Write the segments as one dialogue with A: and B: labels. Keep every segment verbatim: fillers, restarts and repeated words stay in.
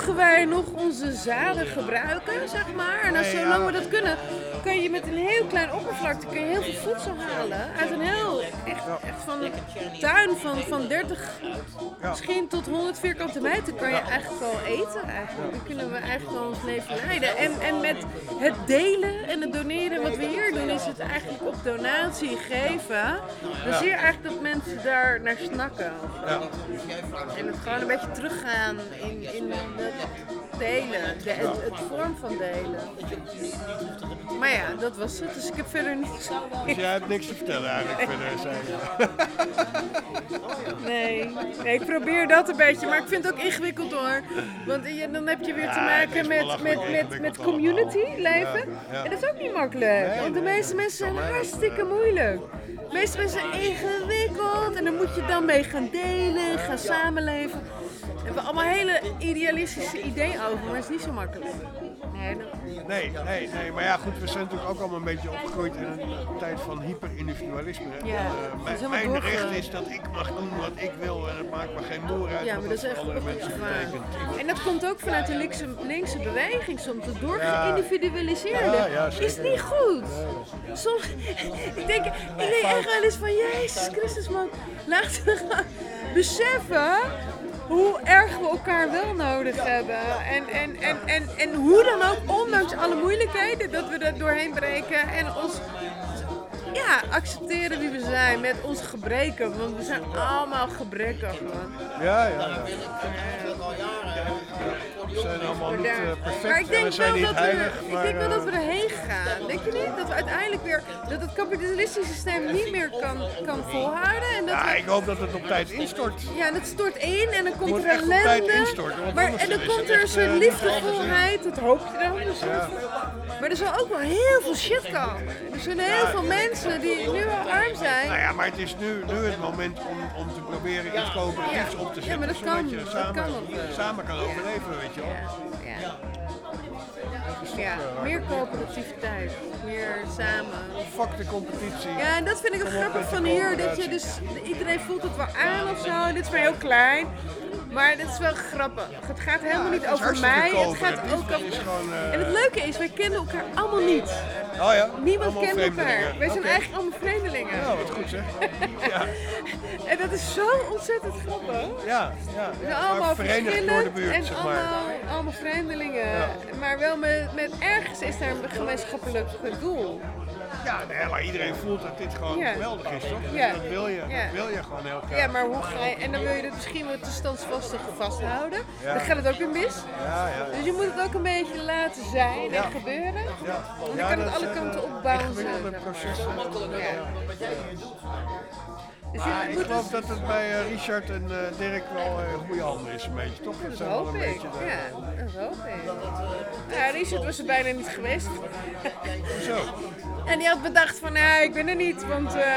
A: mogen wij nog onze zaden gebruiken, zeg maar. En als,
B: Nee,
A: zolang
B: ja.
A: we dat kunnen, kan je met een heel klein oppervlakte kun je heel veel voedsel halen. Uit een heel, echt, echt van een tuin van, van dertig,
B: Ja.
A: misschien tot honderd vierkante meter kan je eigenlijk wel eten. Eigenlijk. Dan kunnen we eigenlijk wel ons leven leiden. En, en met het delen en het doneren wat we hier doen, is het eigenlijk op donatie geven. Dan zie je eigenlijk dat mensen daar naar snakken.
B: Ja.
A: En het gewoon een beetje teruggaan in, in het delen, de, het, het vorm van delen. Maar ja, dat was het. Dus ik heb verder niets.
B: Dus jij hebt niks te vertellen eigenlijk verder, zei je.
A: Nee. nee, ik probeer dat een beetje, maar ik vind het ook ingewikkeld hoor. Want je, dan heb je weer te
B: Ja, het
A: maken
B: is
A: met,
B: belachelijk
A: met, met, met
B: ingewikkeld
A: community
B: allemaal.
A: leven.
B: Ja, ja.
A: En dat is ook niet makkelijk.
B: Nee,
A: want de
B: nee,
A: meeste
B: nee,
A: mensen zijn
B: voor mij ook,
A: hartstikke
B: eh,
A: moeilijk. De meeste mensen zijn ingewikkeld en dan moet je dan mee gaan delen, gaan samenleven. We hebben allemaal hele idealistische ideeën over, maar het is niet zo makkelijk. Nee, dat...
B: Nee, nee, nee, maar ja goed, we zijn natuurlijk ook allemaal een beetje opgegroeid in een tijd van hyper-individualisme.
A: Ja,
B: En,
A: dat
B: uh,
A: is
B: mijn
A: helemaal
B: mijn
A: doorge-
B: recht is dat ik mag doen wat ik wil en het maakt me geen moer uit
A: Ja,
B: wat
A: maar dat is
B: voor
A: echt
B: andere mensen
A: waar.
B: betekent.
A: En dat komt ook vanuit de linkse, linkse beweging soms. Het doorgeïndividualiseerde
B: Ja, ja, zeker.
A: is niet goed. Soms, ik denk, ik denk echt wel eens van, Jezus Christus man, laten we gaan beseffen hoe erg we elkaar wel nodig hebben. En, en, en, en, en hoe dan ook, ondanks alle moeilijkheden, dat we er doorheen breken en ons... Ja, accepteren wie we zijn met onze gebreken, want we zijn allemaal gebrekkig, man.
B: Ja, ja, ja. We zijn allemaal niet uh, perfect
A: Maar ik
B: en
A: denk
B: we zijn
A: wel
B: niet
A: dat we,
B: heilig,
A: ik
B: maar...
A: denk wel
B: uh,
A: dat we erheen gaan. Denk je niet? Dat we uiteindelijk weer, dat het kapitalistische systeem niet meer kan, kan volhouden. En dat
B: ja,
A: we,
B: ik hoop dat het op tijd instort.
A: ja, en het stort in en dan komt
B: moet
A: er
B: echt op tijd
A: ellende.
B: instorten, want
A: Maar,
B: anders
A: en dan
B: is
A: komt
B: het
A: er een
B: echt,
A: soort
B: uh, niet
A: liefdevolheid, dat hoop je dan. Een soort
B: Ja.
A: van. Maar er zal ook wel heel veel shit komen. Er zijn heel veel mensen die nu al arm zijn.
B: Nou ja, maar het is nu, nu het moment om, om te proberen iets coöperatiefs
A: Ja.
B: op te
A: Ja,
B: zetten,
A: maar dat
B: zodat
A: kan.
B: je
A: Dat
B: samen,
A: kan ook wel.
B: samen kan overleven, weet je wel.
A: Ja, ja. Ja, meer coöperativiteit, meer samen.
B: Fuck de competitie.
A: Ja, en dat vind ik ook
B: Kom op
A: grappig
B: met je
A: van hier, dat je
B: coöperatie.
A: dus, iedereen voelt het wel aan of zo, dit is maar heel klein. Maar dit is wel grappig. Het gaat helemaal niet
B: het is
A: over
B: hartstikke
A: mij, het gaat
B: coöperatief.
A: ook
B: Het
A: over...
B: is gewoon, uh,
A: En het leuke is, wij kennen elkaar allemaal niet.
B: Oh ja?
A: Niemand
B: Allemaal
A: kent elkaar.
B: vreemdelingen.
A: Wij zijn
B: Oké.
A: eigenlijk allemaal vreemdelingen.
B: Ja, wat goed zeg. Ja,
A: En dat is zo ontzettend grappig.
B: ja, ja.
A: We zijn
B: ja.
A: allemaal
B: Verenigd door de
A: verschillend
B: buurt,
A: en
B: zeg maar.
A: allemaal, allemaal vreemdelingen. Maar wel met, met ergens is daar een gemeenschappelijk doel.
B: Ja, nee, maar iedereen voelt dat dit gewoon
A: Ja.
B: geweldig is, toch?
A: Ja.
B: Dat wil je,
A: Ja.
B: dat wil je gewoon heel graag.
A: Ja, maar hoe ga je... En dan wil je het misschien wat te standvastig vasthouden.
B: Ja.
A: Dan gaat het ook weer mis.
B: Ja, ja.
A: Dus je moet het ook een beetje laten zijn
B: Ja.
A: en gebeuren.
B: Ja.
A: Want dan
B: Ja,
A: kan
B: dat
A: het alle
B: zijn,
A: kanten
B: uh,
A: opbouwen.
B: ingewikkelde processen.
A: Ja. Dus
B: Ah,
A: je
B: ik
A: moet
B: geloof
A: dus-
B: dat het bij uh, Richard en uh, Dirk wel uh, in goede handen is, een beetje, toch? Dat
A: Dat
B: zijn wel
A: hoop
B: een
A: ik.
B: beetje de...
A: Ja, dat hoop ik. Ja, Richard was er bijna niet geweest.
B: Zo.
A: En die had bedacht van, nou, ik ben er niet, want uh,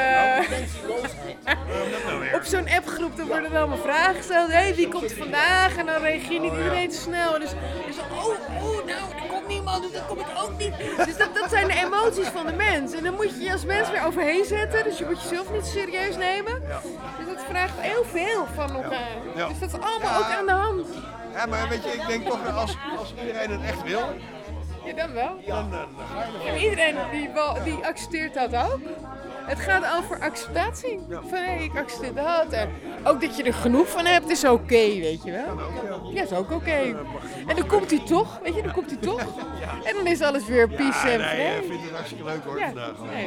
A: op zo'n appgroep dan worden er allemaal vragen gesteld. Hé, hey, wie komt er vandaag? En dan reageert niet iedereen te snel. En dus, dus oh, oh, nou, er komt niemand, dus dan kom ik ook niet. Dus dat, dat zijn de emoties van de mens. En dan moet je je als mens weer overheen zetten. Dus je moet jezelf niet serieus nemen. Dus dat vraagt heel veel van elkaar.
B: Ja.
A: Dus dat is allemaal ook aan de hand.
B: Ja, maar weet je, ik denk toch, als, als iedereen het echt wil,
A: Ja, dan wel.
B: dan, dan, dan ga je ervoor.
A: En iedereen die, wel, die accepteert dat ook. Het gaat over acceptatie. Van hé, ik accepteer dat. En ook dat je er genoeg van hebt is oké, weet je wel. Ja, is ook oké. En dan komt hij toch, weet je, dan komt hij toch. En dan is alles weer peace
B: Ja,
A: en
B: nee, ik
A: vrede.
B: vind het hartstikke leuk hoor,
A: Ja,
B: vandaag.
A: nee.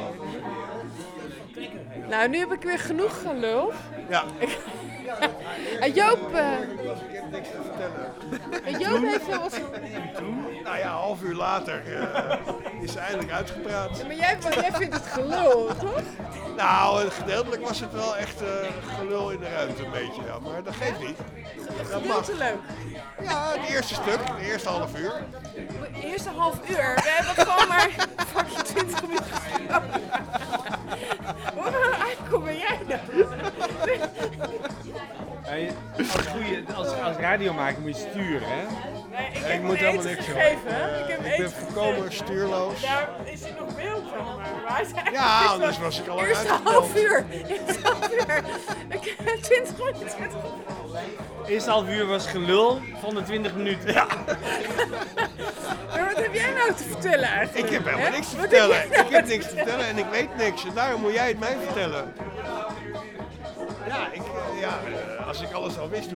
A: Nou, nu heb ik weer genoeg gelul.
B: Ja.
A: En Joop, eh,
B: Ik heb niks te vertellen.
A: en Joop heeft wel wat...
B: Nou ja, een half uur later uh, is ze eindelijk uitgepraat.
A: Maar jij, maar jij vindt het gelul, toch?
B: Nou, gedeeltelijk was het wel echt uh, gelul in de ruimte een beetje, ja. Maar dat geeft niet. Dat mag.
A: Heel te leuk.
B: Ja, het eerste stuk, het eerste half uur.
A: De eerste half uur, we hebben gewoon maar fucking twintig minuten gesproken. Hoe uitkom ben jij dan?
C: Hey, als, goeie, als, als radiomaker moet je sturen, hè?
A: Nee, ik
B: Ik
A: heb
B: moet
A: hem
B: helemaal
A: eten
B: niks, joh.
A: gegeven, hè? Ik heb hem
B: Ik ben
A: eten
B: volkomen
A: gegeven.
B: stuurloos.
A: Daar is er nog beeld van, maar waar is hij?
B: Ja,
A: Eerst
B: anders
A: wel-
B: was ik al lang
A: Eerste
B: uitgebeld.
A: half uur. Eerste half uur. Ik heb twintig minuten.
C: Eerste half uur was gelul van de twintig minuten. Ja.
A: Maar wat heb jij nou te vertellen eigenlijk?
B: Ik heb helemaal
A: hè?
B: niks te
A: Wat
B: vertellen.
A: heb jij nou
B: Ik heb niks te vertellen en ik weet niks. En daarom moet jij het mij vertellen. Ja, ik, eh, ja eh, als ik alles al wist,